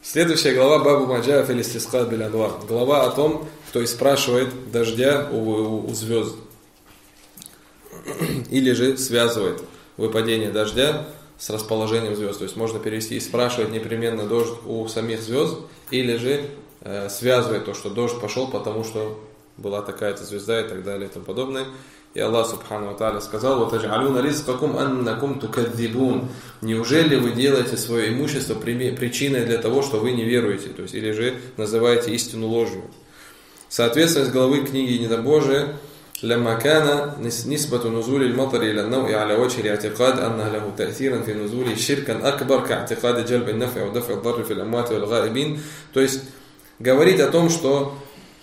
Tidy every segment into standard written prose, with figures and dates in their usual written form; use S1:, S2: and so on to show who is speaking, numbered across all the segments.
S1: Следующая глава Бабу Маджа фил истисқа биль анвар. Глава о том, кто спрашивает дождя у звезд. Или же связывает выпадение дождя с расположением звезд. То есть можно перевести и спрашивать непременно дождь у самих звезд, или же связывает то, что дождь пошел, потому что была такая-то звезда и так далее и тому подобное. И Аллах Субхану ва Тааля сказал: «Ватадж'алуна ризкакум аннакум тукадзибун». Неужели вы делаете свое имущество причиной для того, что вы не веруете, то есть или же называете истину ложью? Соответственно, из главы книги Недобожия: «Лямма кана нисбату нузули л-матари иля науи аля ваджхи ли'атикад анна лаху та'сиран фи нузули ширкан акбар ка'атикади джальби н-наф'и ва даф'и ад-дарри фил амвати вал гаибин». То есть говорить о том, что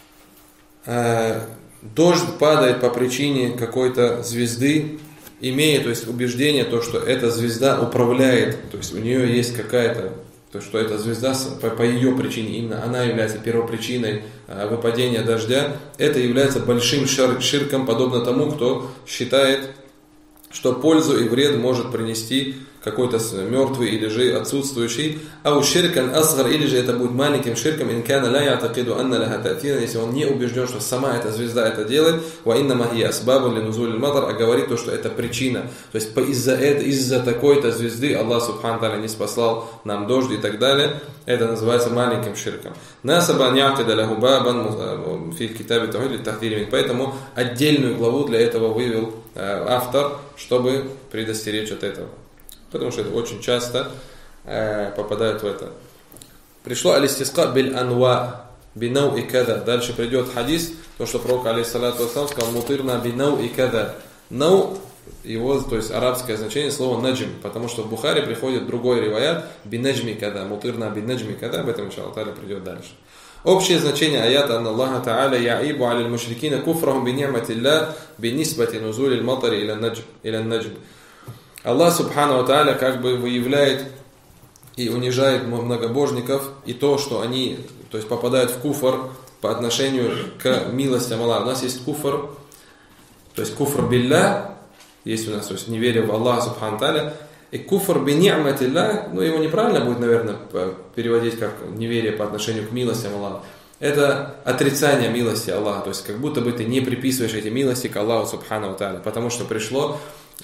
S1: дождь падает по причине какой-то звезды, имея, то есть, убеждение, то, что эта звезда управляет, то есть у нее есть какая-то, то, что эта звезда по ее причине, именно она является первопричиной выпадения дождя, это является большим ширком, подобно тому, кто считает, что пользу и вред может принести какой-то мертвый или же отсутствующий, а у ширкан асгар, или же это будет маленьким ширком, инкана ла ятакиду анна лаха та'тина, если он не убежден, что сама эта звезда это делает, ва иннама хия асбабун ли нузуль матар, а говорит то, что это причина, то есть из-за такой-то звезды Аллах Субхану Тааля не спаслал нам дождь и так далее, это называется маленьким ширком. Насаба ни'акида лаху бабан фи китаби та'хид ли тахдири, поэтому отдельную главу для этого вывел автор, чтобы предостеречь от этого. Потому что это очень часто попадают в это. Пришло алистисқа биль анва бинау и када. Дальше придет хадис, то что пророк алейхиссалату вассалам сказал: мутирна бинау и када. Нау, его, то есть арабское значение слова наджм, потому что в Бухари приходит другой риваят бинаджми када. Мутирна бинаджми када, об этом иншаллах та'аля придет дальше. Общее значение аята: «Анна Аллаха Та'аля я'ибу аля мушрикина куфрахум би ни'матилля би нисбати нузули л-матари иля наджм». Аллах Субхану ва Тааля как бы выявляет и унижает многобожников и то, что они, то есть, попадают в куфр по отношению к милостям Аллаха. У нас есть куфр, то есть куфр билля, есть у нас, то есть неверие в Аллаха Субхану ва Тааля, и куфр би ни'матилля, ну его неправильно будет, наверное, переводить как неверие по отношению к милостям Аллаха. Это отрицание милости Аллаха, то есть как будто бы ты не приписываешь эти милости к Аллаху Субхану ва Тааля, потому что пришло,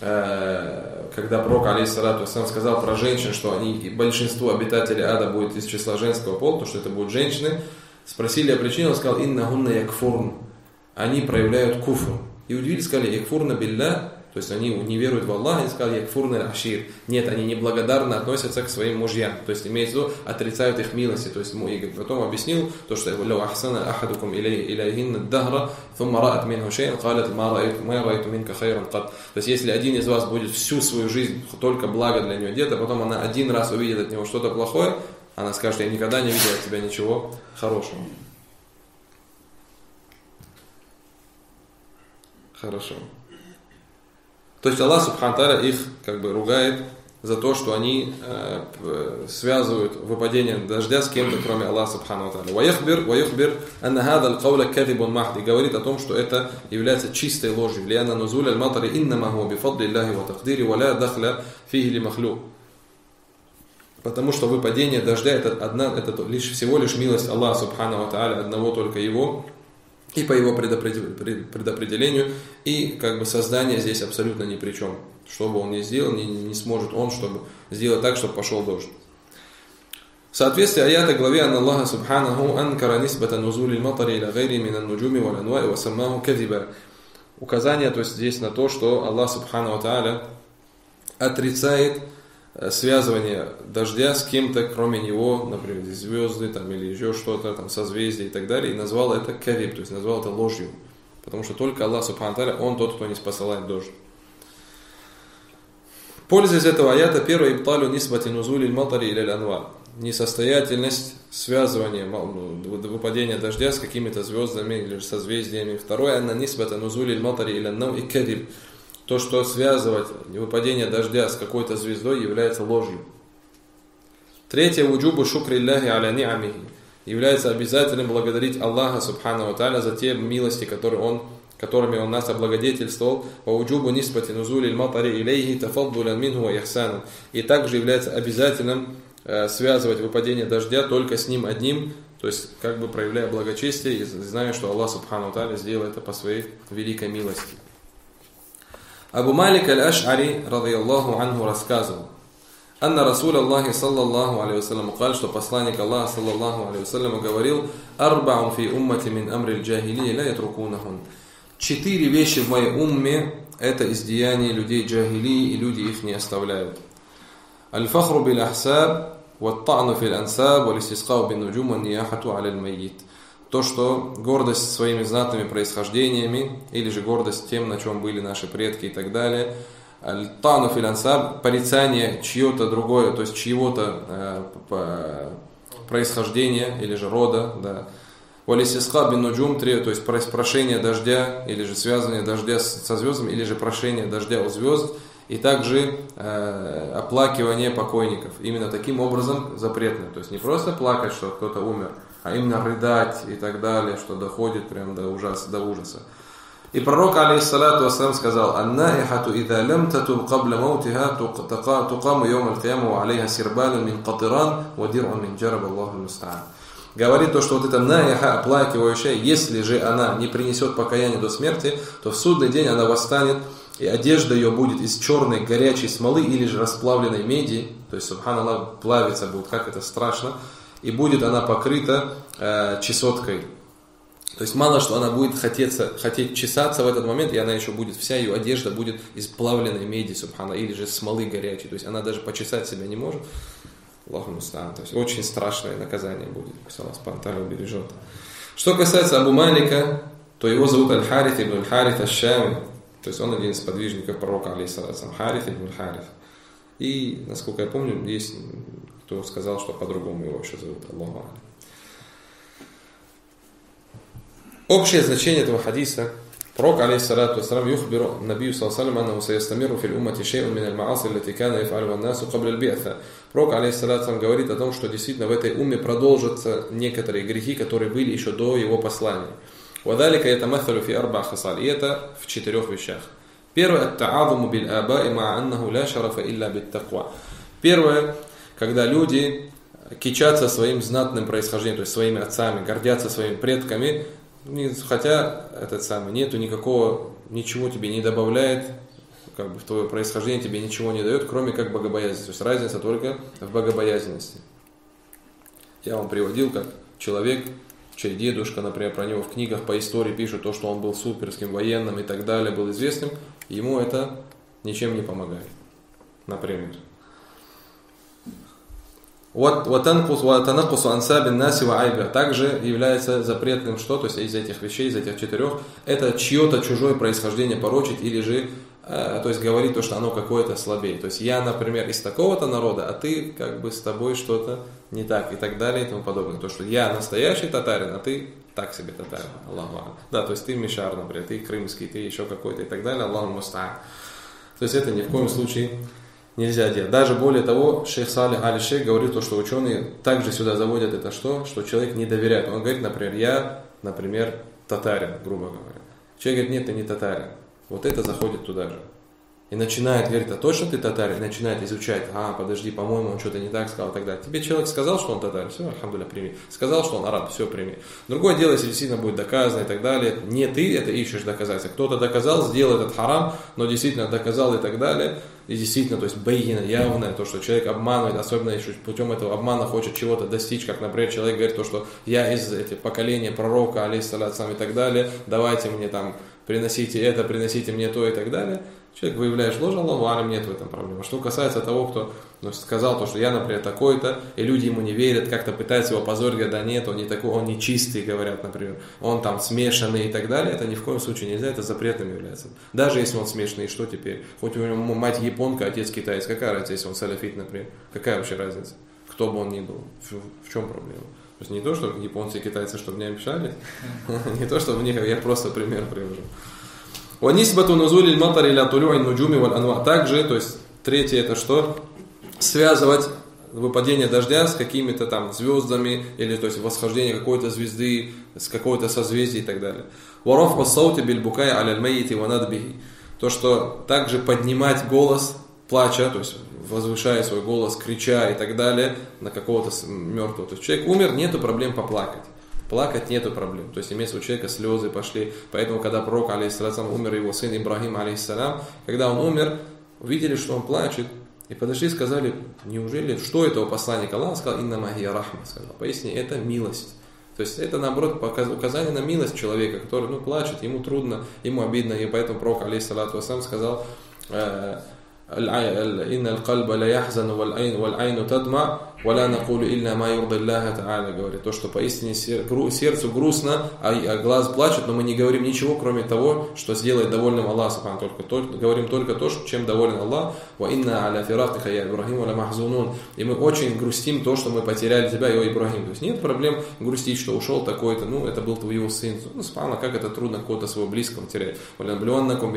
S1: когда пророк алейхиссалату вассалам сказал про женщин, что они, большинство обитателей ада будет из числа женского пола, то что это будут женщины, спросили о причине, он сказал: «Иннахунна якфурн», они проявляют куфр. И удивились, сказали: «Якфурна билля», то есть они не веруют в Аллаха, и сказали: «Якфурна ашир». Нет, они неблагодарно относятся к своим мужьям, то есть имеется в виду, отрицают их милости. То есть и потом объяснил то, что «Лау ахсана ахадукум иляйхинна дахра, thumма раат минху шей'ан, калат ма раайту минка хайран кат». То есть если один из вас будет всю свою жизнь только благо для нее делать, а потом она один раз увидит от него что-то плохое, она скажет: «Я никогда не видела от тебя ничего хорошего». Хорошо. То есть Аллах Субхану Тааля их как бы ругает за то, что они связывают выпадение дождя с кем-то, кроме Аллаха Субхану Тааля. Ваяхбир анна хада аль-кауля кадибун махд, и говорит о том, что это является чистой ложью. Лианна нузуль аль-матари иннама хуа бифадли Аллахи ва тaqдири ва ла дахля фихи ли махлюк. Потому что выпадение дождя это всего лишь милость Аллаха Субхану Тааля, одного только его, и по его предопределению, и как бы создание здесь абсолютно ни при чем. Что бы он ни сделал, не сможет он, чтобы сделать так, чтобы пошел дождь. В соответствии аята главе «Анна Аллаха Субханаху анкара нисбата нузули л-матари иля гайри минан нуджуми вал анваи ва саммаху кадиба». Указание, то есть здесь на то, что Аллах Субхану ва Тааля отрицает связывание дождя с кем-то, кроме него, например, звезды там, или еще что-то, там, созвездия и так далее, и назвал это кадиб, то есть назвал это ложью. Потому что только Аллах Субхану Тааля, Он тот, кто не спосылает дождь. Польза из этого аята: первое, ибталю нисбати нузули л-матари иля анвар, несостоятельность связывания выпадения дождя с какими-то звездами или созвездиями. Второе, анна нисбата нузули л-матари иля нау и кадиб, то, что связывать выпадение дождя с какой-то звездой является ложью. Третье, вуджубу шукри Аллахи аля ни'амихи, является обязательным благодарить Аллаха Субхану ва Тааля за те милости, которыми Он нас облагодетельствовал. Вуджубу нисбати нузули л-матари илейхи тафаддулян минху ва ихсану, и также является обязательным связывать выпадение дождя только с ним одним, то есть как бы проявляя благочестие и зная, что Аллах Субхану Тааля сделал это по своей великой милости. Абу Малик аль-Аш'ари, радийаллаху анху, рассказывал: Анна Расул Аллахи саллаллаху алейхи вассалям сказал, что посланник Аллаха саллаллаху алейхи вассалям говорил: «Арбаун фи уммати мин амриль джахилии ла ятрукунахун». 4 вещи в моей умме – это из деяний людей джахилии, и люди их не оставляют. Аль-фахру бил ахсаб, ват-та'ну фил ансаб, вал-истисқау бин нуджум, ван-нияхату аля аль-майит. То, что гордость своими знатными происхождениями, или же гордость тем, на чем были наши предки и так далее. Аль-та'ну фил ансаб, порицание чье-то другое, то есть чьего-то происхождения, или же рода, да. Валисисха бин нуджум, то есть прошение дождя, или же связывание дождя со звездами, или же прошение дождя у звезд, и также оплакивание покойников. Именно таким образом запретно. То есть не просто плакать, что кто-то умер, а именно рыдать и так далее, что доходит прям до ужаса. И пророк, алейхиссалату вассалам, сказал: «Ан-наихату ида лям татуб кабля маутиха туқаму йом аль-кияму ва алейха сирбалун мин катиран ва дир'ун мин джараб Аллаху муста'ан». Говорит то, что вот эта наиха, оплакивающая, если же она не принесет покаяния до смерти, то в судный день она восстанет, и одежда ее будет из черной горячей смолы или же расплавленной меди, то есть, субханаллах, плавиться будет, как это страшно, и будет она покрыта чесоткой. То есть мало что она будет хотеть чесаться в этот момент, и она еще будет, вся ее одежда будет из плавленной меди, субханаллах, или же смолы горячей, то есть она даже почесать себя не может. Аллаху муста'ан. То есть очень страшное наказание будет. Пусть Аллах Субхану Тааля убережет. Что касается Абу Малика, то его зовут Аль-Харит ибн Аль-Харит Аш-Шами. То есть он один из подвижников пророка, алейхиссалату, Харит ибн Аль-Харит. И, насколько я помню, есть кто сказал, что по-другому его еще зовут. Аллаху алейхи. Общее значение этого хадиса. Пророк, алейхиссалату вассалам, юхбиру набию саллаллаху алейхи аннаху саястамиру фил уммати шей'ун мин аль-ма'аси аллати кана яф'алюха ан-насу кабля аль-би'са. Пророк, алейхиссалату говорит о том, что действительно в этой умме продолжатся некоторые грехи, которые были еще до его послания. Вадалика ятамассалю фи арба' хисал. И это в 4 вещах. Первое – ат-та'азуму бил аба'i ма'a аннаху ла шарафа илля бит-таква. Первое, когда люди кичатся своим знатным происхождением, то есть своими отцами, гордятся своими предками, хотя нету никакого, ничего тебе не добавляет, как бы в твое происхождение тебе ничего не дает, кроме как богобоязненности. То есть разница только в богобоязненности. Я вам приводил, как человек, чей дедушка, например, про него в книгах по истории пишут, то, что он был суперским военным и так далее, был известным, ему это ничем не помогает. Например. Также является запретным что? То есть из этих вещей, из этих 4, это чье-то чужое происхождение порочить или же то есть говорить то, что оно какое-то слабее. То есть я, например, из такого-то народа, а ты как бы с тобой что-то не так и так далее и тому подобное. То, что я настоящий татарин, а ты так себе татарин. Аллаху. Да, то есть ты мишар, например, ты крымский, ты еще какой-то и так далее. Аллаху муста'ан. То есть это ни в коем случае нельзя делать. Даже более того, шейх Салих аль-Шейх говорит, то, что ученые также сюда заводят это что человек не доверяет. Он говорит, например, я, татарин, грубо говоря. Человек говорит, нет, ты не татарин. Вот это заходит туда же. И начинает говорить, а точно ты татарин? Начинает изучать, подожди, по-моему, он что-то не так сказал, и так далее. Тебе человек сказал, что он татарин, все, альхамдулилля, прими. Сказал, что он араб, все, прими. Другое дело, если действительно будет доказано и так далее, не ты это ищешь доказательства. Кто-то доказал, сделал этот харам, но действительно доказал и так далее. И действительно, то есть байина, явное, то, что человек обманывает, особенно если путем этого обмана хочет чего-то достичь, как, например, человек говорит, то, что я из поколения пророка, алейхиссалату и так далее, давайте мне там, приносите это, приносите мне то и так далее. Человек выявляет ложь, Аллаху алям, нет в этом проблемы. Что касается того, кто сказал то, что я, например, такой-то, и люди ему не верят, как-то пытаются его позорить, говорят, да нет, он не такой, он не чистый, говорят, например, он там смешанный и так далее, это ни в коем случае нельзя, это запретным является. Даже если он смешанный, что теперь? Хоть у него мать японка, отец китаец, какая разница, если он салафит, например? Какая вообще разница? Кто бы он ни был? В чем проблема? То есть не то, что японцы и китайцы, чтобы не мешали, не то, что в них, я просто пример привожу. Также, то есть третье это что? Связывать выпадение дождя с какими-то там звездами, или то есть восхождение какой-то звезды, с какой-то созвездия и так далее. То, что также поднимать голос плача, то есть возвышая свой голос, крича и так далее на какого-то мертвого. То есть человек умер, нету проблем поплакать. Плакать нету проблем. То есть имеется у человека слезы пошли. Поэтому, когда пророк, алейхиссалям, умер, его сын Ибрахим, алейхиссалям, когда он умер, увидели, что он плачет, и подошли и сказали, неужели, что это у посланника Аллаха? Сказал, иннама хия рахма, сказал, поясни, это милость. То есть это, наоборот, указание на милость человека, который плачет, ему трудно, ему обидно, и поэтому пророк, алейхиссалату вассалям, сказал, инна аль-кальба ла яхзану валь-айну тадма, валя накулу илля ма юрда Аллаха та'аля, говорит, то, что поистине сердцу грустно, а глаз плачет, но мы не говорим ничего, кроме того, что сделает довольным Аллах, говорим только то, чем доволен Аллах, ва инна аля фирафтиха я Ибрахим ла махзунун, и мы очень грустим то, что мы потеряли тебя, о Ибрахим. То есть нет проблем грустить, что ушел такой-то, это был твой сын. Субханаллах, как это трудно кого-то своего близкого терять. ولنبلونكم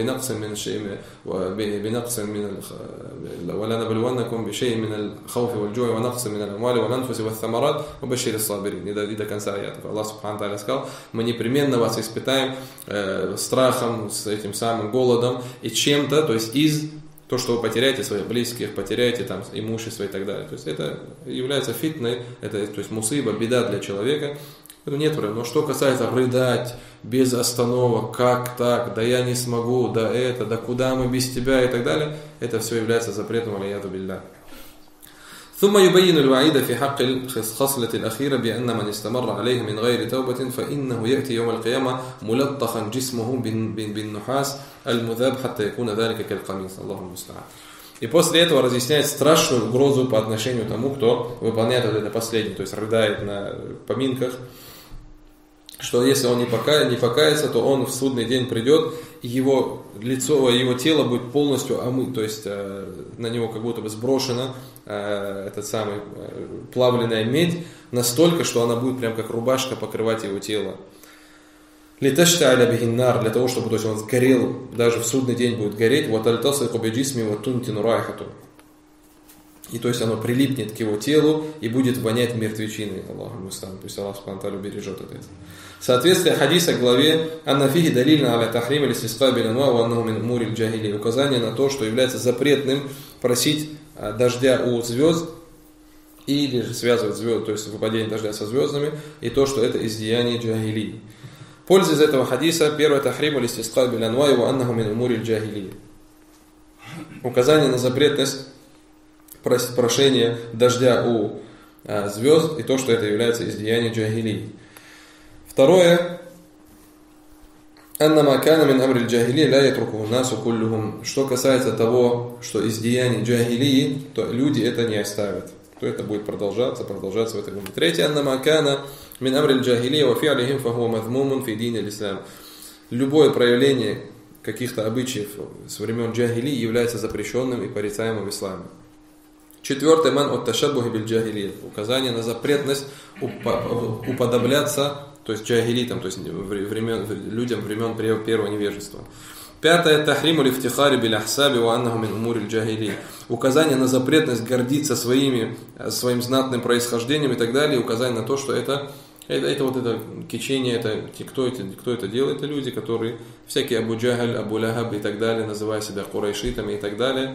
S1: بشيء من الخوف والجوع ونقص من الأموال والأنفس والثمرات وبشر الصابرين. И до конца аятов. Аллах Субхану Тааля сказал, мы непременно вас испытаем страхом, с этим самым голодом и чем-то, то есть из то, что вы потеряете своих близких, потеряете там имущество и так далее. То есть это является фитной, это то есть мусыба, беда для человека. Это нет проблем. Но что касается рыдать без остановок, как так, да я не смогу, да это, да куда мы без тебя и так далее, это все является запретом, алейяду билля. ثم يبين الوعيد في حق الخصلة الأخيرة بأن من استمر عليه من غير توبة فإنه يأتي يوم القيامة ملطخا جسمه بالنحاس المذاب حتى يكون ذلك كالقميص. الله المستعان. И после этого разъясняет страшную угрозу по отношению к тому, кто выполняет вот это последнее, то есть рыдает на поминках, что если он не покается, то он в судный день придет, и его лицо, его тело будет полностью омыто, то есть на него как будто бы сброшена этот самый плавленная медь, настолько, что она будет прям как рубашка покрывать его тело. Литашта'ля бихиннар, для того, чтобы то есть он сгорел, даже в судный день будет гореть, вот альтасайку биджисми вот тунтину райхату. И то есть оно прилипнет к его телу и будет вонять мертвечиной. Аллаху мустан, пусть Аллах Субхану Тааля бережет от этого. Соответствие хадиса к главе «Аннафихи далильна аля тахрим или стиска билянуа ва аннаху мин умуриль джахили». Указание на то, что является запретным просить дождя у звезд или же связывать звезд, то есть выпадение дождя со звездами, и то, что это из деяний джахилии. Польза из этого хадиса: первое, тахрим или стиска билянуа ва аннаху мин умуриль джахили. Указание на запретность прошения дождя у звезд и то, что это является из деяний джахилии. Второе, анна макана мин амриль джахили ля ятрукуху насу куллюхум. Что касается того, что из деяний джахилии, то люди это не оставят, то это будет продолжаться в этой умме. Третье, анна макана мин амриль джахили ва фи'алихим фахуа мазмумун фи дин аль-ислам. Любое проявление каких-то обычаев с времен джахилии является запрещенным и порицаемым в исламе. Четвертое, ман от ташаббухи биль джахили. Указание на запретность уподобляться, то есть джахилитам, то есть людям времен первого невежества. Пятое, тахриму лифтихари биль ахсаби ва аннаху мин умуриль джахили. Указание на запретность гордиться своим знатным происхождением и так далее. Указание на то, что это кичение, кто это делает, это люди, которые всякие Абу Джахаль, Абу Лахаб и так далее, называя себя курайшитами и так далее,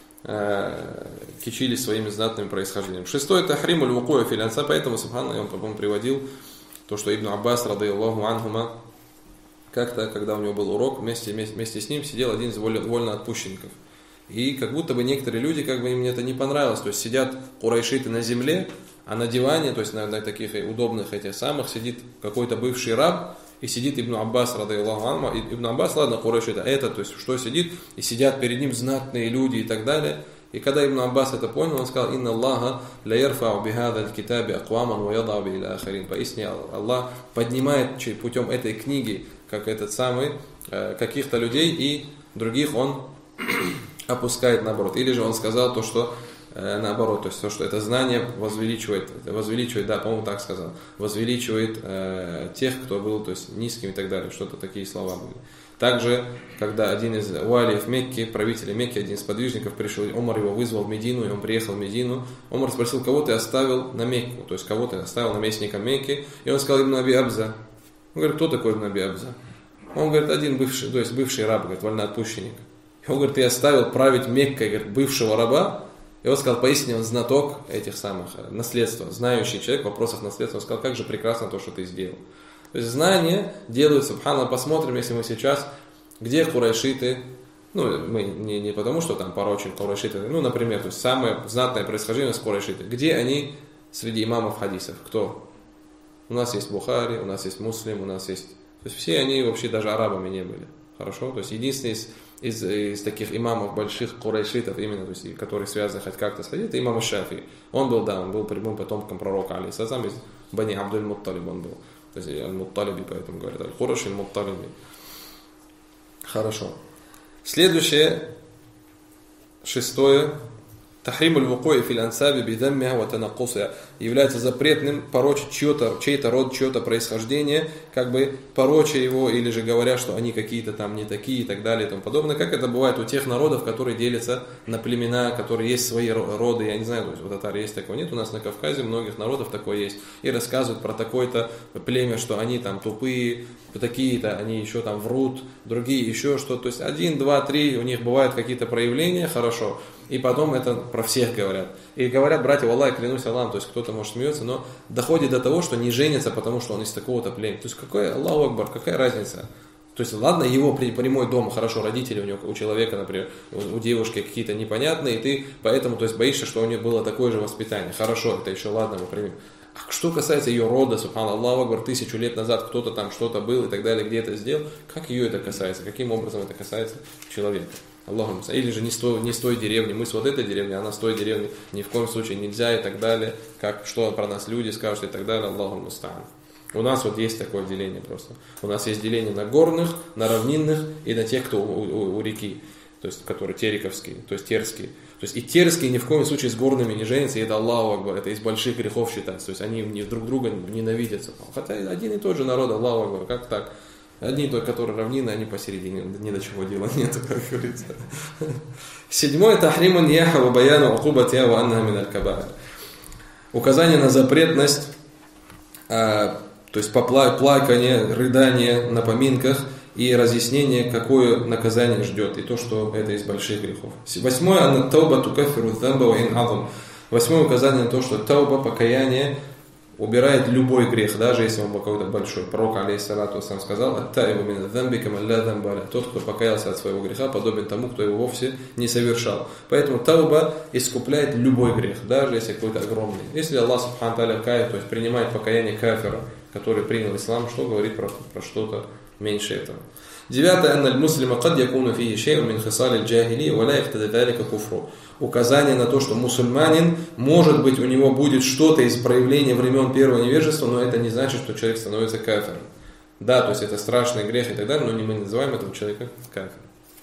S1: кичились своими знатными происхождением. Шестое, тахриму ль-вукуя фил анса, поэтому, субханаллах, он потом приводил то, что Ибн Аббас, радийаллаху анхума, как-то, когда у него был урок, вместе с ним сидел один из вольноотпущенников. И как будто бы некоторые люди, им это не понравилось, то есть сидят курайшиты на земле, а на диване, то есть на таких удобных этих самых, сидит какой-то бывший раб, и сидит Ибн Аббас, радийаллаху анху, Ибн Аббас, ладно, курайшит, а это, то есть что сидит, и сидят перед ним знатные люди и так далее. И когда Ибн Аббас это понял, он сказал: «Инна Аллаха ля ярфау бихада аль-китаби акваман ва ядау би иля ахарин». Поясни, Аллах поднимает путем этой книги, как этот самый, каких-то людей, и других он опускает наоборот. Или же он сказал то, что наоборот, то есть то, что это знание возвеличивает, да, по-моему, так сказал, возвеличивает тех, кто был, то есть низким и так далее, что-то такие слова были. Также, когда один из уалиев Мекки, правителей Мекки, один из подвижников пришел, Омар его вызвал в Медину, и он приехал в Медину. Омар спросил: кого ты оставил на Мекку, то есть кого ты оставил наместником Мекки, и он сказал: Ибн Аби Абза. Он говорит: кто такой Ибн Аби Абза? Он говорит: один бывший, то есть бывший раб, говорит, вольноотпущенник. И он говорит: ты оставил править Меккой, говорит, бывшего раба. И он сказал, поистине он знаток этих самых наследства, знающий человек в вопросах наследства. Он сказал, как же прекрасно то, что ты сделал. То есть знания делают, субханаллах, посмотрим, если мы сейчас, где курайшиты, ну, мы не потому, что там порочим курайшиты, ну, например, то есть самое знатное происхождение с курайшиты, где они среди имамов хадисов, кто? У нас есть Бухари, у нас есть Муслим, у нас есть... То есть все они вообще даже арабами не были. Хорошо? То есть единственный из таких имамов больших курайшитов, именно, то есть, которые связаны хоть как-то с хадисом, это имам Шафи. Он был прямым потомком пророка, алейхиссалям, из Бани Абдуль-Мутталиб он был. То есть аль-Мутталиби, поэтому говорят, аль-Кураши аль-Мутталиби. Хорошо. Следующее, 6. Тахрим аль-вукуи фил ансаби бидаммиха ва танаккусиха, является запретным порочить чей-то род, чье-то происхождение, как бы пороча его, или же говоря, что они какие-то там не такие и так далее и тому подобное, как это бывает у тех народов, которые делятся на племена, которые есть свои роды, я не знаю, то есть у татар есть такого, нет, у нас на Кавказе многих народов такое есть, и рассказывают про такое-то племя, что они там тупые, такие-то, они еще там врут, другие еще что-то, то есть 1, 2, 3, у них бывают какие-то проявления, хорошо, и потом это про всех говорят. И говорят, братья, Аллах, клянусь Аллахом, то есть кто-то может смеется, но доходит до того, что не женится, потому что он из такого-то племени. То есть какой Аллаху Акбар, какая разница? То есть ладно, его прямой дом, хорошо, родители у него, у человека, например, у девушки какие-то непонятные, и ты поэтому, то есть боишься, что у нее было такое же воспитание. Хорошо, это еще ладно, мы примем. А что касается ее рода, субханаллах Акбар, 1000 лет назад кто-то там что-то был и так далее, где это сделал, как ее это касается, каким образом это касается человека? Аллаху, или же не с той деревни, мы с вот этой деревни, она с той деревни, ни в коем случае нельзя и так далее, как, что про нас люди скажут и так далее, Аллаху муста'ан. У нас вот есть такое деление просто. У нас есть деление на горных, на равнинных и на тех, кто у реки, то есть, которые терековские, то есть терские. То есть и терские ни в коем случае с горными не женятся, и это Аллаху Акбар, это из больших грехов считается. То есть они друг друга ненавидятся. Хотя один и тот же народ, Аллаху Акбар, как так? Одни только, которые равнины, они посередине, ни до чего дела нет, как говорится. 7. Тахримун яха ва баяну акубатиха ва аннаха мин аль-кабаир. Указание на запретность, то есть плакание, рыдание на поминках и разъяснение, какое наказание ждет, и то, что это из больших грехов. 8. Анна тауба тукаффиру дзамба ва ин азам. 8. указание на то, что тауба, покаяние, убирает любой грех, даже если он был какой-то большой. Пророк, алейхиссалату вассалям, сказал: «Ат-таибу мин адз-замби каман ла замба лаху». Тот, кто покаялся от своего греха, подобен тому, кто его вовсе не совершал. Поэтому тауба искупляет любой грех, даже если какой-то огромный. Если Аллах субхану тааля кает, то есть принимает покаяние кафира, который принял ислам, что говорит про что-то меньше этого. 9. Анна аль-муслима кад якуну фихи шей'ун мин хисали аль-джахилии ва ла яхтади залика куфру. Указание на то, что мусульманин, может быть, у него будет что-то из проявления времен первого невежества, но это не значит, что человек становится кафиром. Да, то есть это страшный грех и так далее, но мы не называем этого человека кафиром.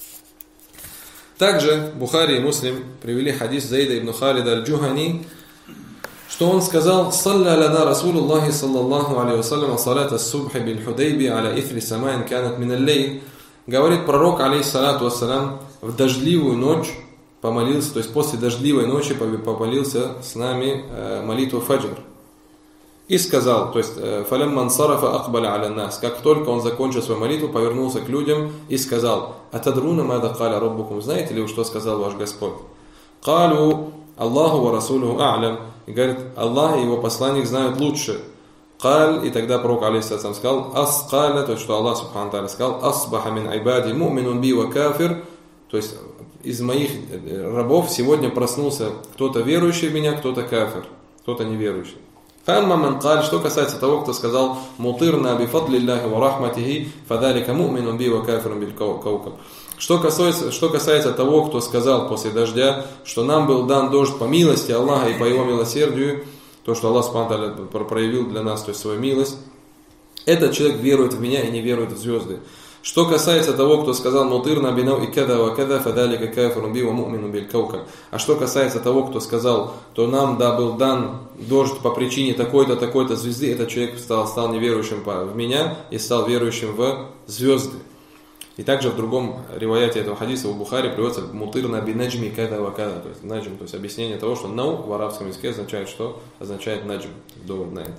S1: Также Бухари и Муслим привели хадис Заида ибн Халида аль-Джухани, что он сказал: «Салля лана Расулуллахи саллаллаху алейхи вассалям салат ас-субхи биль-Худайби аля ифри самаин канат мин аль-лейл». Говорит пророк, алейхиссалату вассалям, в дождливую ночь помолился, то есть после дождливой ночи помолился с нами молитву фаджр. И сказал, то есть «Фалямман сарафа акбаля аля нас». Как только он закончил свою молитву, повернулся к людям и сказал: «Атадруна мада каля раббукум». Знаете ли вы, что сказал ваш Господь? «Калу Аллаху ва расулуху а'лям». И говорит, Аллах и его посланник знают лучше. «Каль». И тогда пророк, алейхиссалям, сказал: «Ас-каля», то есть что Аллах субхану тааля сказал: «Асбаха мин айбади му'минун би ва кафир». То есть из моих рабов сегодня проснулся кто-то верующий в меня, кто-то кафир, кто-то неверующий. Фамма ман каль, что касается того, кто сказал: «Мутирна би фадлиллахи ва рахматихи, фадалика му'минун би ва кафирун биль каукаб». Что касается того, кто сказал после дождя, что нам был дан дождь по милости Аллаха и по его милосердию, то, что Аллах субхану тааля проявил для нас, то есть свою милость, этот человек верует в меня и не верует в звезды. Что касается того, кто сказал: «Мутирна бинау и када ва када, фадалика кафирун би ва му'минун биль каукаб». А что касается того, кто сказал, то нам был дан дождь по причине такой-то, такой-то звезды, этот человек стал неверующим в меня и стал верующим в звезды. И также в другом риваяте этого хадиса у Бухари приводится «Мутирна бинаджми када ва када». То есть наджм, то есть объяснение того, что «нау» в арабском языке означает что? Означает наджм, довод на это.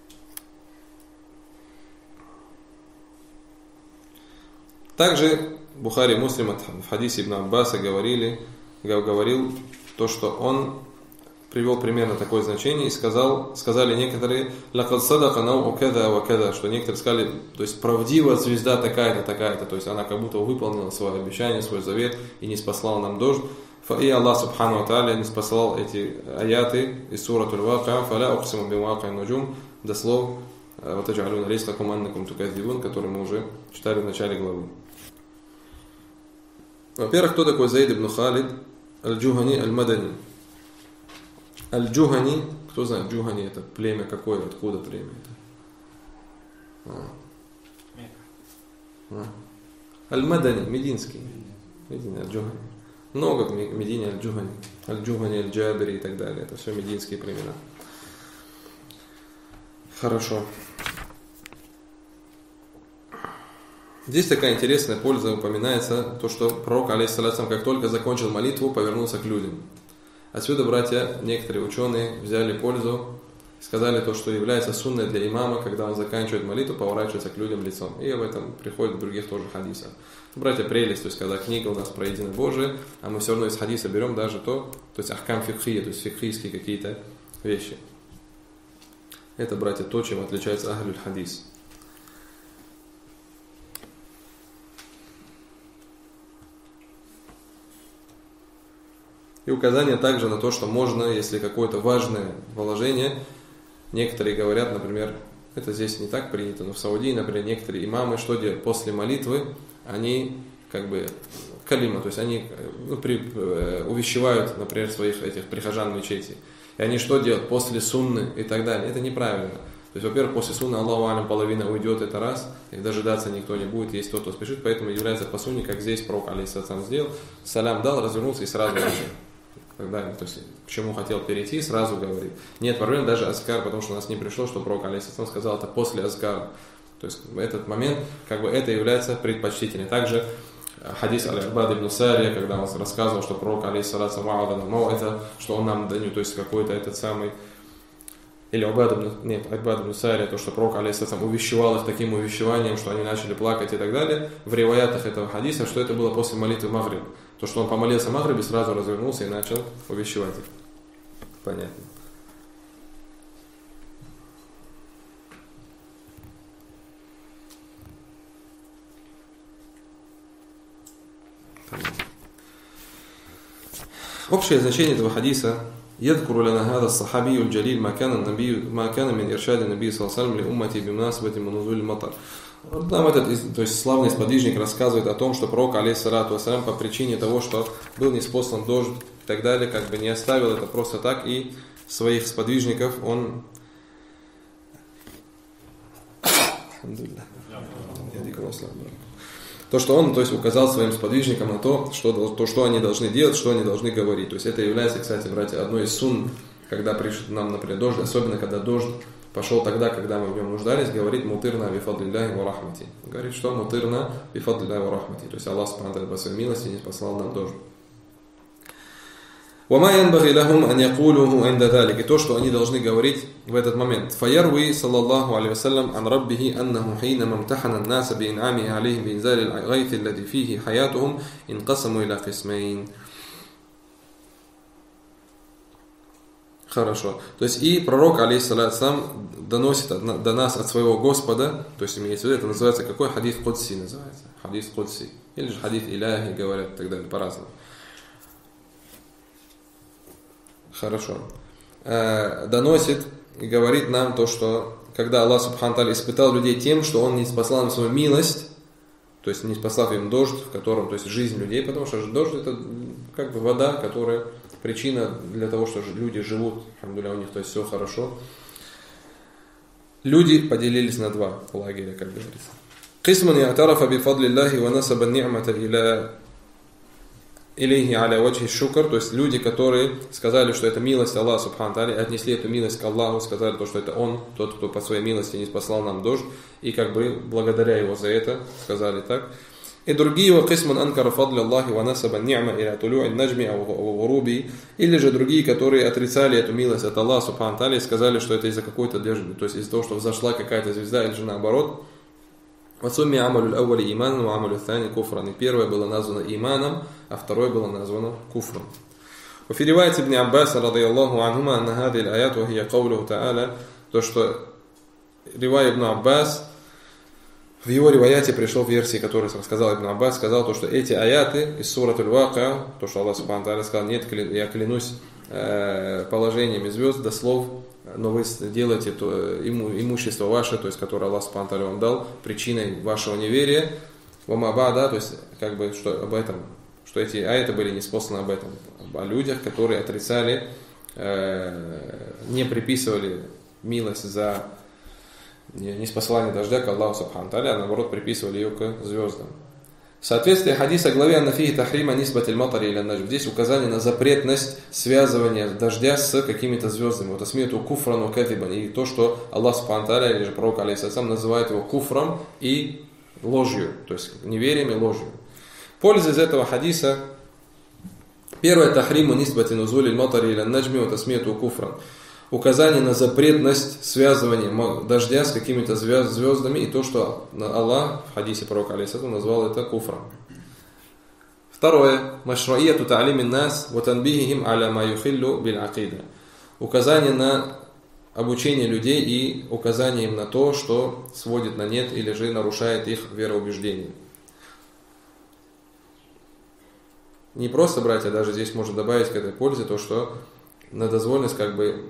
S1: Также Бухари и Муслим в хадисе Ибн Аббаса говорил то, что он привел примерно такое значение и сказали некоторые, «Лакад садака нау када ва када», что некоторые сказали, то есть правдива звезда такая-то, такая-то, то есть она как будто выполнила свое обещание, свой завет и не спаслала нам дождь. И Аллах Субхану ва Тааля не спасал эти аяты из сураты Аль-Вакиа, «Фаля уқсиму бивакиа нуджум», до слов «Ватаджалюна рейслакум аннакум тукадзибун», который мы уже читали в начале главы. Во-первых, кто такой Заид ибн Халид Аль-Джухани Аль-Мадани? Аль-Джухани, кто знает, Джухани это племя какое, откуда племя это? Аль-Мадани, мединский. Медина, Аль-Джухани. Много в Медине Аль-Джухани. Аль-Джухани, Аль-Джабири и так далее. Это все мединские племена. Хорошо. Здесь такая интересная польза упоминается, то, что пророк, алейхиссалям, как только закончил молитву, повернулся к людям. Отсюда, братья, некоторые ученые взяли пользу, сказали то, что является сунной для имама, когда он заканчивает молитву, поворачивается к людям лицом. И об этом приходит в других тоже хадисах. Братья, прелесть, то есть когда книга у нас про единобожие, а мы все равно из хадиса берем даже то есть ахкам фикхия, то есть фикхийские какие-то вещи. Это, братья, то, чем отличается ахлюль хадис. И указание также на то, что можно, если какое-то важное положение, некоторые говорят, например, это здесь не так принято, но в Саудии, например, некоторые имамы, что делают после молитвы, они как бы калима, то есть они увещевают, например, своих этих прихожан в мечети. И они что делают после сунны и так далее. Это неправильно. То есть, во-первых, после сунны Аллаху алям половина уйдет, это раз, и дожидаться никто не будет, есть тот, кто спешит, поэтому является по сунне, как здесь пророк алейхиссалям сделал, салям дал, развернулся и сразу начал. То есть, к чему хотел перейти, сразу говорит. Нет проблем, даже азкар, потому что у нас не пришло, что пророк алейхиссалям сказал это после азкара. То есть, в этот момент, как бы это является предпочтительным. Также хадис Аль-Арбад ибн Сария, когда он рассказывал, что пророк алейхиссалям это, что он нам дает, то есть какой-то этот самый, или Арбад ибн Сария, то, что пророк алейхиссалям увещевал их таким увещеванием, что они начали плакать и так далее. В риваятах этого хадиса, что это было после молитвы Магриб. То, что он помолился Магриб и сразу развернулся и начал увещевать их. Понятно. Общее значение этого хадиса: يذكر لنا هذا الصحابي الجليل ما كان من إرشاد النبي صلى الله عليه وسلم لأمته بمناسبة نزول المطر. Нам этот, то есть славный сподвижник рассказывает о том, что пророк, алейхиссалату вассалям, по причине того, что был ниспослан дождь и так далее, как бы не оставил это просто так, и своих сподвижников он то, что он, то есть, указал своим сподвижникам на то, что они должны делать, что они должны говорить. То есть это является, кстати, братья, одной из сунн, когда пришел нам, например, дождь, особенно когда дождь пошел тогда, когда мы в нем нуждались, говорит «Мутырна бифадлилляхи ва рахмати». Говорит, что «Мутырна бифадлилляхи ва рахмати». То есть Аллах Субхану по своей милости не спаслал нам дождь. «Вама янбаги лахум ан якулуху инда далик». И то, что они должны говорить в этот момент. «Фаярви, саллаллаху алейхи вассалям, ан раббихи аннаху хейна мамтахана наса би ин'амихи алейхим би инзали гайти аллади фихи хаятухум инкасаму иля кисмейн». Хорошо. То есть и пророк, алейхиссалям, доносит до нас от своего Господа, то есть имеется в виду, это называется какой? Хадис Кудси называется. Хадис Кудси. Или же хадис Иляхи говорят и так далее, по-разному. Хорошо. Доносит и говорит нам то, что когда Аллах Субхану Тааля испытал людей тем, что Он не спаслал им свою милость, то есть не спаслав им дождь, в котором, то есть жизнь людей, потому что дождь это как бы вода, которая причина для того, что люди живут, алхамдулилля, у них то есть все хорошо. Люди поделились на два лагеря, как говорится. Кисман я'тарафа би фадлиллахи ва насаба ни'мата илейхи аля ваджхи шукр, то есть люди, которые сказали, что это милость Аллаха Субхану Тааля, отнесли эту милость к Аллаху, сказали то, что это Он, тот, кто по своей милости не спаслал нам дождь, и как бы благодаря Его за это сказали так. И другие وقسم أنكر فضل الله ونسب النعمة إلى طلوع النجم أو غروبه, или же другие, которые отрицали эту милость от Аллаха Субхану Тааля и сказали, что это из-за какой-то, то есть из-за того, что взошла какая-то звезда, или же наоборот, Васумми амалю ауали иманом, амалю тани куфран. И первое было названо иманом, а второе было названо куфром. وفي رواية ابن عباس رضي الله عنهما أن هذه الآيات وهي قوله تعالى, то что ривай ибн Аббас, в его риваяте пришел в версии, которую рассказал ибн Аббас, сказал то, что эти аяты из сурат аль-Вакиа, то, что Аллах Субхану ва Тааля сказал, нет, я клянусь положениями звезд до слов, но вы делаете имущество ваше, то есть которое Аллах Субхану ва Тааля вам дал, причиной вашего неверия, вамабада, то есть как бы что об этом, что эти аяты были неспосланы об этом, о людях, которые отрицали, не приписывали милость за неспослание дождя к Аллаху Субхану ва Тааля, а наоборот приписывали ее к звездам. В соответствии хадиса главе «Аннафихи тахрима нисбатиль матари иля наджм». Здесь указание на запретность связывания дождя с какими-то звездами. Вот асмиту куфрану кадибан. И то, что Аллах Субхану ва Тааля, или же пророк алейхиссалям, называет его куфром и ложью, то есть неверием и ложью. Польза из этого хадиса. Первое, тахриму нисбати нузулиль матари иля наджми вот асмиту куфран. Указание на запретность связывания дождя с какими-то звездами и то, что Аллах в хадисе пророка алейхиссалям назвал это куфром. Второе. Машруияту та'алимин нас ва танбихихим аля ма юхиллу биль акида. Указание на обучение людей и указание им на то, что сводит на нет или же нарушает их вероубеждение. Не просто, братья, даже здесь можно добавить к этой пользе то, что на дозволенность как бы,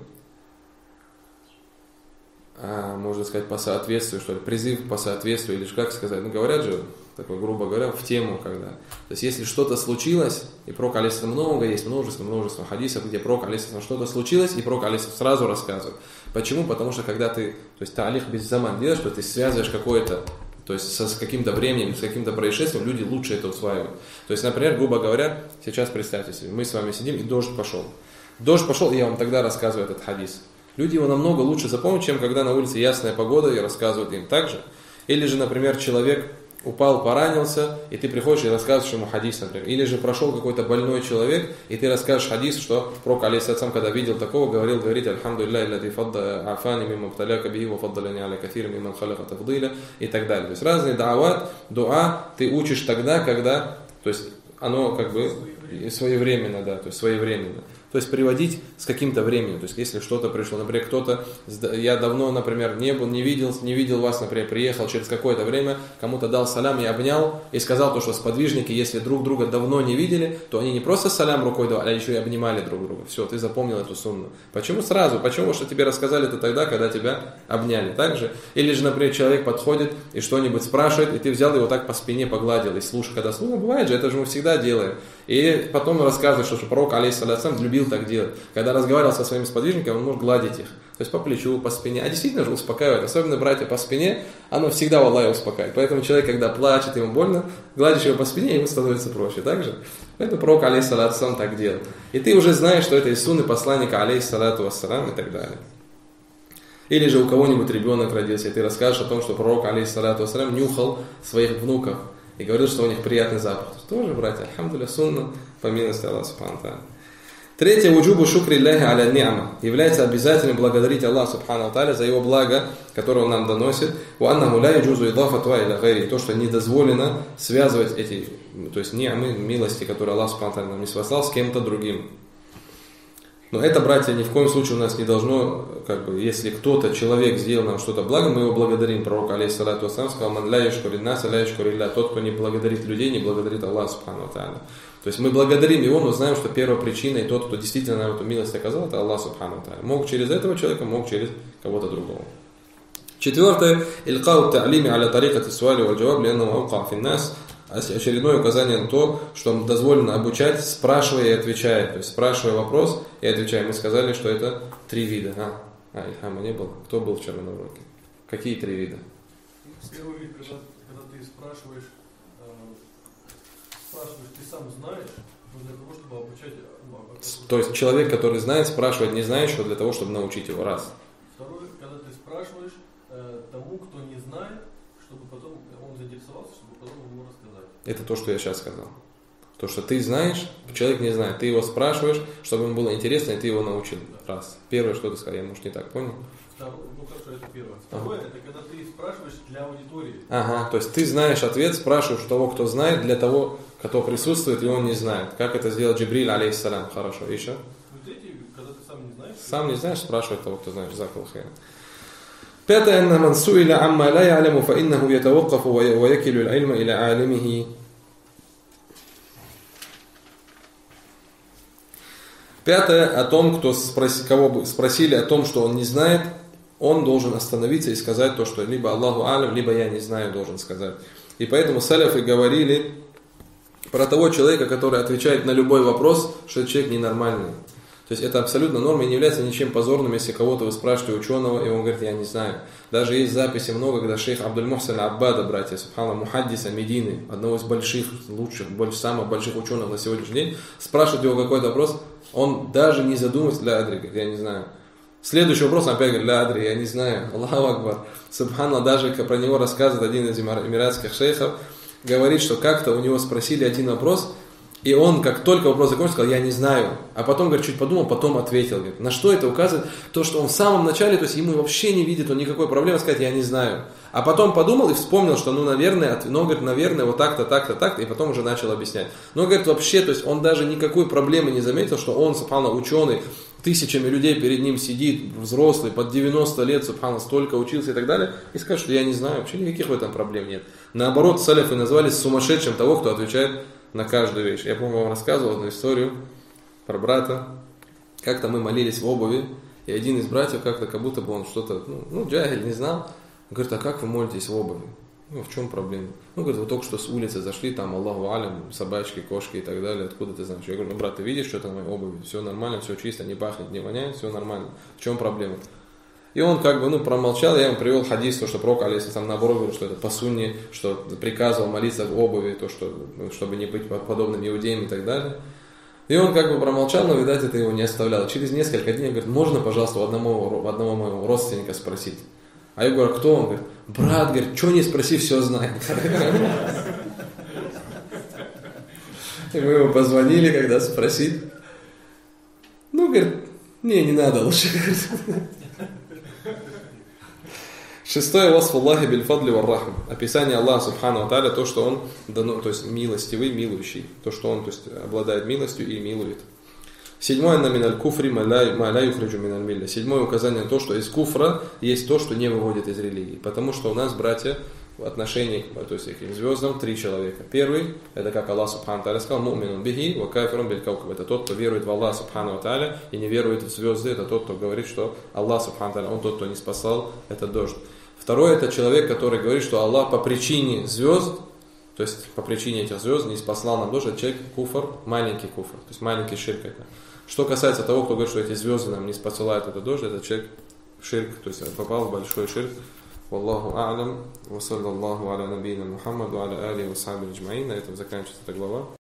S1: можно сказать, по соответствию, что ли, призыв по соответствию, или как сказать, ну говорят же, такой, грубо говоря, в тему, когда, то есть если что-то случилось, и пророк алейхиссалям много, есть множество хадисов, где пророк алейхиссалям что-то случилось, и пророк алейхиссалям сразу рассказывает. Почему? Потому что когда ты, то есть та'алих без заман делаешь, что ты связываешь какое-то, то есть с каким-то временем, с каким-то происшествием, люди лучше это усваивают. То есть, например, грубо говоря, сейчас представьте себе, мы с вами сидим, и дождь пошел. Дождь пошел, и я вам тогда рассказываю этот хадис. Люди его намного лучше запомнят, чем когда на улице ясная погода и рассказывают им так же. Или же, например, человек упал, поранился, и ты приходишь и рассказываешь ему хадис, например. Или же прошел какой-то больной человек, и ты расскажешь хадис, что пророк алейхиссалям, когда видел такого, говорит «Альхамдулиллахи аллази афани мимма бталяка бихи ва фаддаляни аля кафирин мимман халака тафдиля» и так далее. То есть разные да'ават, дуа ты учишь тогда, когда, то есть оно как бы своевременно, да, то есть своевременно. То есть приводить с каким-то временем. То есть если что-то пришло, например, кто-то, я давно, например, не видел вас, например, приехал через какое-то время, кому-то дал салям и обнял, и сказал то, что сподвижники, если друг друга давно не видели, то они не просто салям рукой давали, а еще и обнимали друг друга. Все, ты запомнил эту сунну. Почему сразу? Почему? Что тебе рассказали это тогда, когда тебя обняли. Так же? Или же, например, человек подходит и что-нибудь спрашивает, и ты взял его так по спине погладил, и слушай, когда слушай, бывает же, это же мы всегда делаем. И потом рассказываешь, что пророк алейхиссалям любил так делать. Когда разговаривал со своими сподвижниками, он мог гладить их. То есть по плечу, по спине. А действительно же успокаивает. Особенно братья по спине, оно всегда Аллах успокаивает. Поэтому человек, когда плачет, ему больно, гладишь его по спине, ему становится проще. Так же? Поэтому пророк алейхиссалям так делал. И ты уже знаешь, что это из сунны посланника алейхиссалату вассалам и так далее. Или же у кого-нибудь ребенок родился, и ты расскажешь о том, что пророк алейхиссалату вассалам нюхал своих внуков и говорил, что у них приятный запах. Тоже, братья, альхамдулилля, сунна, по милости Аллаха субхану ва тааля. Третье, уджубу шукри Аллахи аля ни'ма. Является обязательным благодарить Аллаха субхану ва тааля за его благо, которое он нам доносит. Ва аннаху ла яджузу идафату иля гайри. То, что не дозволено связывать эти, то есть ни'мы, милости, которые Аллах субхану ва тааля нам не спаслал, с кем-то другим. Но это, братья, ни в коем случае у нас не должно, как бы, если кто-то, человек сделал нам что-то благо, мы его благодарим. Пророк алейхиссалату вассалам сказал: «Ман ла яшкури наса, ла яшкури илля». Тот, кто не благодарит людей, не благодарит Аллаха субхану ва тааля. То есть мы благодарим его, но знаем, что первопричина и тот, кто действительно нам эту милость оказал, это Аллах субхану ва тааля. Мог через этого человека, мог через кого-то другого. Четвертое. Илькау та'лими аля тарикати суали валь джаваб лианнаху аука фин нас. Очередное указание на то, что дозволено обучать, спрашивая и отвечая. То есть спрашивая вопрос и отвечая. Мы сказали, что это 3 вида. Ильхама не было. Кто был вчера на уроке? Какие 3 вида?
S2: Первый вид, когда ты спрашиваешь, ты сам знаешь, но для того, чтобы обучать.
S1: То есть человек, который знает, спрашивает не знающего для того, чтобы научить его. Раз.
S2: Второй, когда ты спрашиваешь тому, кто не знает, чтобы потом он заинтересовался, чтобы потом ему рассказать.
S1: Это то, что я сейчас сказал. То, что ты знаешь, человек не знает. Ты его спрашиваешь, чтобы ему было интересно, и ты его научил. Раз. Первое, что ты сказал, я, может, не так понял?
S2: Второе, ну хорошо, это первое. Второе, это когда ты спрашиваешь для аудитории.
S1: Ага, то есть ты знаешь ответ, спрашиваешь у того, кто знает, для того, кто присутствует, и он не знает. Как это сделал Джибриль, алейхиссалям. Хорошо, еще?
S2: Вот эти, когда ты сам не знаешь.
S1: Сам не знаешь, спрашивай того, кто знаешь. Закул хайр. Пятое. أن من سئل عما لا يعلم فإنه يتوقف ويكل العلم إلى عالمه. Пятое, о том, кого спросили о том, что он не знает, он должен остановиться и сказать то, что либо Аллаху алям, либо я не знаю, должен сказать. И поэтому саляфы говорили про того человека, который отвечает на любой вопрос, что этот человек ненормальный. То есть это абсолютно норма и не является ничем позорным, если кого-то вы спрашиваете ученого, и он говорит, я не знаю. Даже есть записи много, когда шейх Абдуль-Мухсан Аббада, братья, субхана, мухаддиса Медины, одного из больших, лучших, самых больших ученых на сегодняшний день, спрашивает его какой-то вопрос, он даже не задумывается, ля адри, говорит, я не знаю. Следующий вопрос, он опять говорит, ля адри, я не знаю, Аллаху Акбар. Субхана, даже про него рассказывает один из эмиратских шейхов, говорит, что как-то у него спросили один вопрос, и он, как только вопрос закончился, сказал, я не знаю. А потом, говорит, чуть подумал, потом ответил. Говорит, на что это указывает? То, что он в самом начале, то есть ему вообще не видит, он никакой проблемы сказать, я не знаю. А потом подумал и вспомнил, что, наверное, вот так-то, так-то, так-то, и потом уже начал объяснять. Но, говорит, вообще, то есть он даже никакой проблемы не заметил, что он, субхана, ученый, тысячами людей перед ним сидит, взрослый, под 90 лет, субхана, столько учился и так далее, и скажет, что я не знаю, вообще никаких в этом проблем нет. Наоборот, саляфы назвали сумасшедшим того, кто отвечает на каждую вещь. Я, по-моему, вам рассказывал одну историю про брата. Как-то мы молились в обуви, и один из братьев как-то, как будто бы он что-то, джахиль, не знал. Он говорит, а как вы молитесь в обуви? В чем проблема? Говорит, вы только что с улицы зашли, там, Аллаху алям, собачки, кошки и так далее, откуда ты знаешь? Я говорю, брат, ты видишь что-то на моей обуви? Все нормально, все чисто, не пахнет, не воняет, все нормально. В чем проблема? И он промолчал, я ему привел хадис, то, что пророк, алейхиссалям, наоборот, говорил, что это по сунне, что приказывал молиться в обуви, то, что, чтобы не быть подобным иудеям и так далее. И он промолчал, но, видать, это его не оставляло. Через несколько дней, говорит, можно, пожалуйста, у одного моего родственника спросить? А я говорю, кто он? Говорит, брат, говорит, что не спроси, все знает. И мы ему позвонили, когда спросить. Говорит, не надо лучше. Шестое, васфу Аллахи биль-фадли вар-рахм. Описание Аллаха субхану ва тааля, то, что он то есть милостивый, милующий, то, что он, то есть, обладает милостью и милует. Седьмое, на миналь куфри ма ла юхриджу миналь милля. Седьмое указание на то, что из куфра есть то, что не выводит из религии. Потому что у нас, братья, в отношении, то есть, к звездам 3 человека. Первый, это как Аллах субхану тааля сказал, му'минун бихи ва кафирун биль каукаб. Это тот, кто верует в Аллаха субхану ва тааля и не верует в звезды. Это тот, кто говорит, что Аллах субхану тааля, он тот, кто не спасал этот дождь. Второй, это человек, который говорит, что Аллах по причине звезд, то есть по причине этих звезд не спасал нам дождь, это человек куфр, маленький куфр, то есть маленький ширк это. Что касается того, кто говорит, что эти звезды нам не спасают этот дождь, это человек ширк, то есть попал в большой ширк. Валлаху а'лам, ва саллаллаху аля набийна Мухаммаду, аля али ва сахби аджмаин. На этом заканчивается эта глава.